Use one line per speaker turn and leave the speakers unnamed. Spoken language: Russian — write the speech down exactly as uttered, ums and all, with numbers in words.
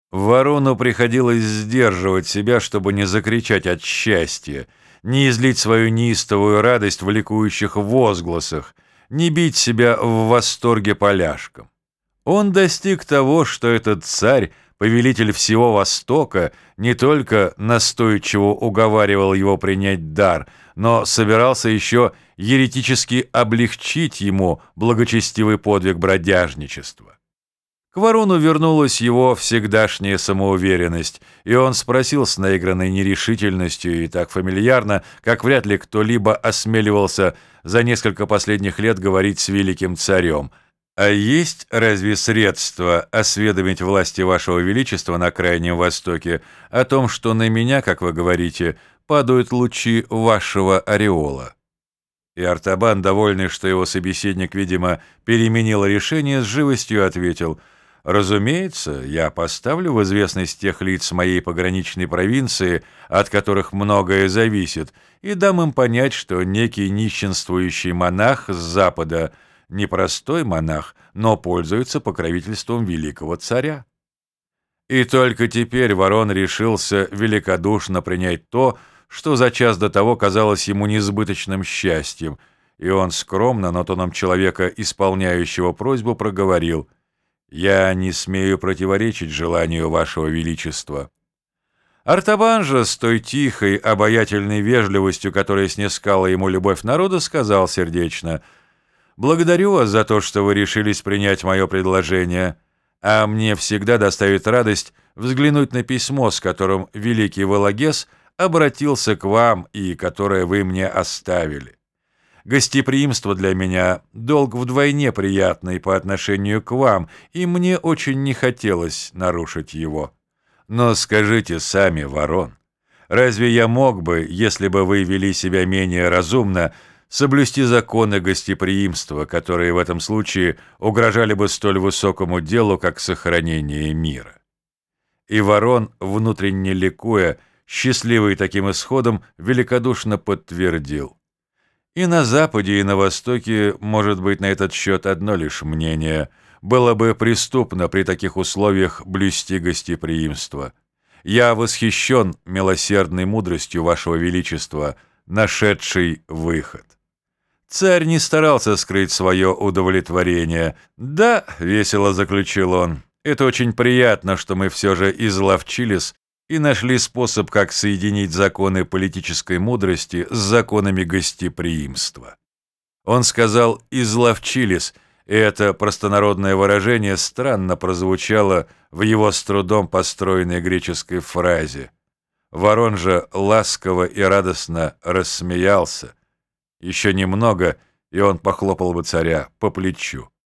Ворону приходилось сдерживать себя, чтобы не закричать от счастья, не излить свою неистовую радость в ликующих возгласах, не бить себя в восторге поляшком. Он достиг того, что этот царь, повелитель всего Востока, не только настойчиво уговаривал его принять дар, но собирался еще еретически облегчить ему благочестивый подвиг бродяжничества. К Ворону вернулась его всегдашняя самоуверенность, и он спросил с наигранной нерешительностью и так фамильярно, как вряд ли кто-либо осмеливался за несколько последних лет говорить с великим царем: «А есть разве средства осведомить власти вашего величества на Крайнем Востоке о том, что на меня, как вы говорите, падают лучи вашего ореола?» И Артабан, довольный, что его собеседник, видимо, переменил решение, с живостью ответил: «Разумеется, я поставлю в известность тех лиц моей пограничной провинции, от которых многое зависит, и дам им понять, что некий нищенствующий монах с запада, непростой монах, но пользуется покровительством великого царя». И только теперь Ворон решился великодушно принять то, что за час до того казалось ему несбыточным счастьем, и он скромно, но тоном человека, исполняющего просьбу, проговорил: «Я не смею противоречить желанию вашего величества». Артабан же, с той тихой, обаятельной вежливостью, которая снискала ему любовь народа, сказал сердечно: «Благодарю вас за то, что вы решились принять мое предложение, а мне всегда доставит радость взглянуть на письмо, с которым великий Вологез обратился к вам и которое вы мне оставили. Гостеприимство для меня — долг вдвойне приятный по отношению к вам, и мне очень не хотелось нарушить его. Но скажите сами, Ворон, разве я мог бы, если бы вы вели себя менее разумно, соблюсти законы гостеприимства, которые в этом случае угрожали бы столь высокому делу, как сохранение мира?» И Ворон, внутренне ликуя, счастливый таким исходом, великодушно подтвердил: «И на Западе, и на Востоке может быть на этот счет одно лишь мнение: было бы преступно при таких условиях блюсти гостеприимство. Я восхищен милосердной мудростью вашего величества, нашедший выход». Царь не старался скрыть свое удовлетворение. «Да», — весело заключил он, — «это очень приятно, что мы все же изловчились и нашли способ, как соединить законы политической мудрости с законами гостеприимства». Он сказал «изловчились», и это простонародное выражение странно прозвучало в его с трудом построенной греческой фразе. Ворон же ласково и радостно рассмеялся. Еще немного, и он похлопал бы царя по плечу.